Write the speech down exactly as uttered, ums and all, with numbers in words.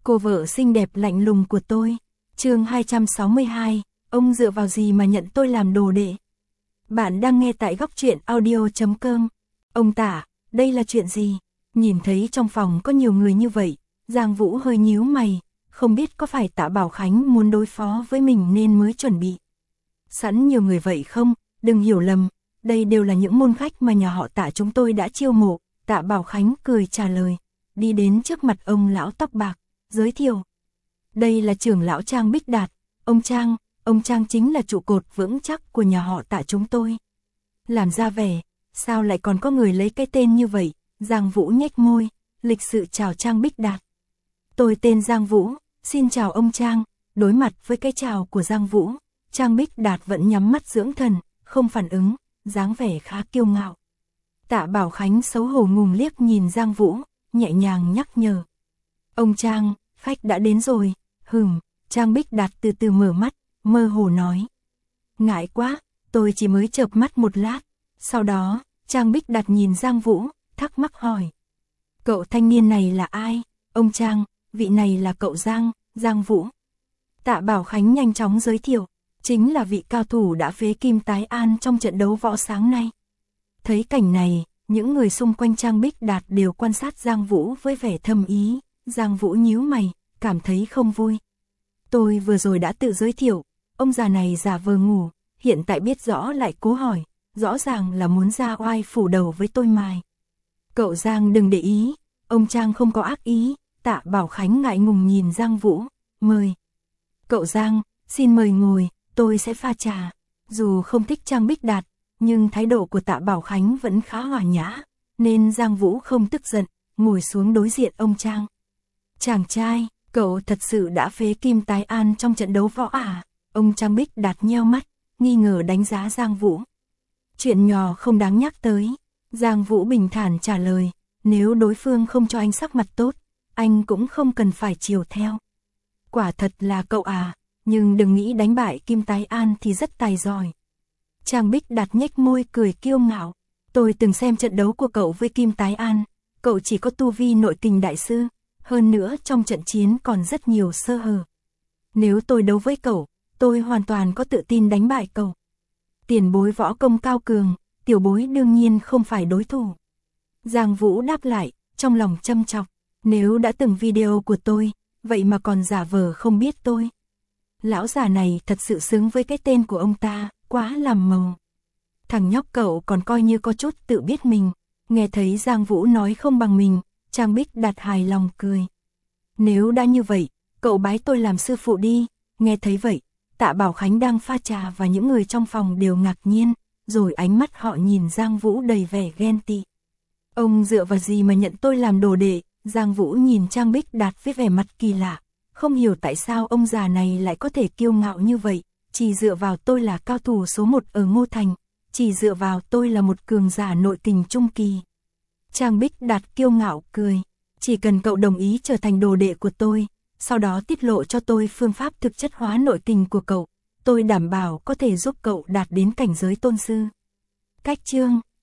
Cô vợ xinh đẹp lạnh lùng của tôi. Chương hai trăm sáu mươi hai, ông dựa vào gì mà nhận tôi làm đồ đệ? Bạn đang nghe tại góc truyện audio chấm com. Ông Tạ, đây là chuyện gì? Nhìn thấy trong phòng có nhiều người như vậy, Giang Vũ hơi nhíu mày, không biết có phải Tạ Bảo Khánh muốn đối phó với mình nên mới chuẩn bị sẵn nhiều người vậy không? Đừng hiểu lầm, đây đều là những môn khách mà nhà họ Tạ chúng tôi đã chiêu mộ. Tạ Bảo Khánh cười trả lời, đi đến trước mặt ông lão tóc bạc, giới thiệu. Đây là trưởng lão Trang Bích Đạt, ông Trang, ông Trang chính là trụ cột vững chắc của nhà họ Tạ chúng tôi. Làm ra vẻ, sao lại còn có người lấy cái tên như vậy? Giang Vũ nhếch môi, lịch sự chào Trang Bích Đạt. Tôi tên Giang Vũ, xin chào ông Trang. Đối mặt với cái chào của Giang Vũ, Trang Bích Đạt vẫn nhắm mắt dưỡng thần, không phản ứng, dáng vẻ khá kiêu ngạo. Tạ Bảo Khánh xấu hổ ngùng liếc nhìn Giang Vũ, nhẹ nhàng nhắc nhở. Ông Trang, khách đã đến rồi. Hừm, Trang Bích Đạt từ từ mở mắt, mơ hồ nói. Ngại quá, tôi chỉ mới chợp mắt một lát. Sau đó, Trang Bích Đạt nhìn Giang Vũ, thắc mắc hỏi. Cậu thanh niên này là ai? Ông Trang, vị này là cậu Giang, Giang Vũ. Tạ Bảo Khánh nhanh chóng giới thiệu, chính là vị cao thủ đã phế Kim Tái An trong trận đấu võ sáng nay. Thấy cảnh này, những người xung quanh Trang Bích Đạt đều quan sát Giang Vũ với vẻ thâm ý. Giang Vũ nhíu mày, cảm thấy không vui. Tôi vừa rồi đã tự giới thiệu, ông già này giả vờ ngủ, hiện tại biết rõ lại cố hỏi, rõ ràng là muốn ra oai phủ đầu với tôi mài. Cậu Giang đừng để ý, ông Trang không có ác ý. Tạ Bảo Khánh ngại ngùng nhìn Giang Vũ, mời. Cậu Giang, xin mời ngồi, tôi sẽ pha trà. Dù không thích Trang Bích Đạt, nhưng thái độ của Tạ Bảo Khánh vẫn khá hòa nhã, nên Giang Vũ không tức giận, ngồi xuống đối diện ông Trang. Chàng trai, cậu thật sự đã phế Kim Tái An trong trận đấu võ à? Ông Trang Bích Đạt nheo mắt, nghi ngờ đánh giá Giang Vũ. Chuyện nhỏ không đáng nhắc tới. Giang Vũ bình thản trả lời, nếu đối phương không cho anh sắc mặt tốt, anh cũng không cần phải chiều theo. Quả thật là cậu à, nhưng đừng nghĩ đánh bại Kim Tái An thì rất tài giỏi. Trang Bích Đạt nhếch môi cười kiêu ngạo. Tôi từng xem trận đấu của cậu với Kim Tái An, cậu chỉ có tu vi nội kình đại sư, hơn nữa trong trận chiến còn rất nhiều sơ hở. Nếu tôi đấu với cậu, tôi hoàn toàn có tự tin đánh bại cậu. Tiền bối võ công cao cường, tiểu bối đương nhiên không phải đối thủ. Giang Vũ đáp lại, trong lòng châm chọc, nếu đã từng video của tôi, vậy mà còn giả vờ không biết tôi. Lão già này thật sự xứng với cái tên của ông ta, quá làm màu. Thằng nhóc cậu còn coi như có chút tự biết mình. Nghe thấy Giang Vũ nói không bằng mình, Trang Bích Đạt hài lòng cười. Nếu đã như vậy, cậu bái tôi làm sư phụ đi. Nghe thấy vậy, Tạ Bảo Khánh đang pha trà và những người trong phòng đều ngạc nhiên, rồi ánh mắt họ nhìn Giang Vũ đầy vẻ ghen tị. Ông dựa vào gì mà nhận tôi làm đồ đệ? Giang Vũ nhìn Trang Bích Đạt với vẻ mặt kỳ lạ, không hiểu tại sao ông già này lại có thể kiêu ngạo như vậy. Chỉ dựa vào tôi là cao thủ số một ở Ngô Thành, chỉ dựa vào tôi là một cường giả nội kình trung kỳ. Trang Bích Đạt kiêu ngạo cười, chỉ cần cậu đồng ý trở thành đồ đệ của tôi, sau đó tiết lộ cho tôi phương pháp thực chất hóa nội kình của cậu, tôi đảm bảo có thể giúp cậu đạt đến cảnh giới tôn sư. Cách chương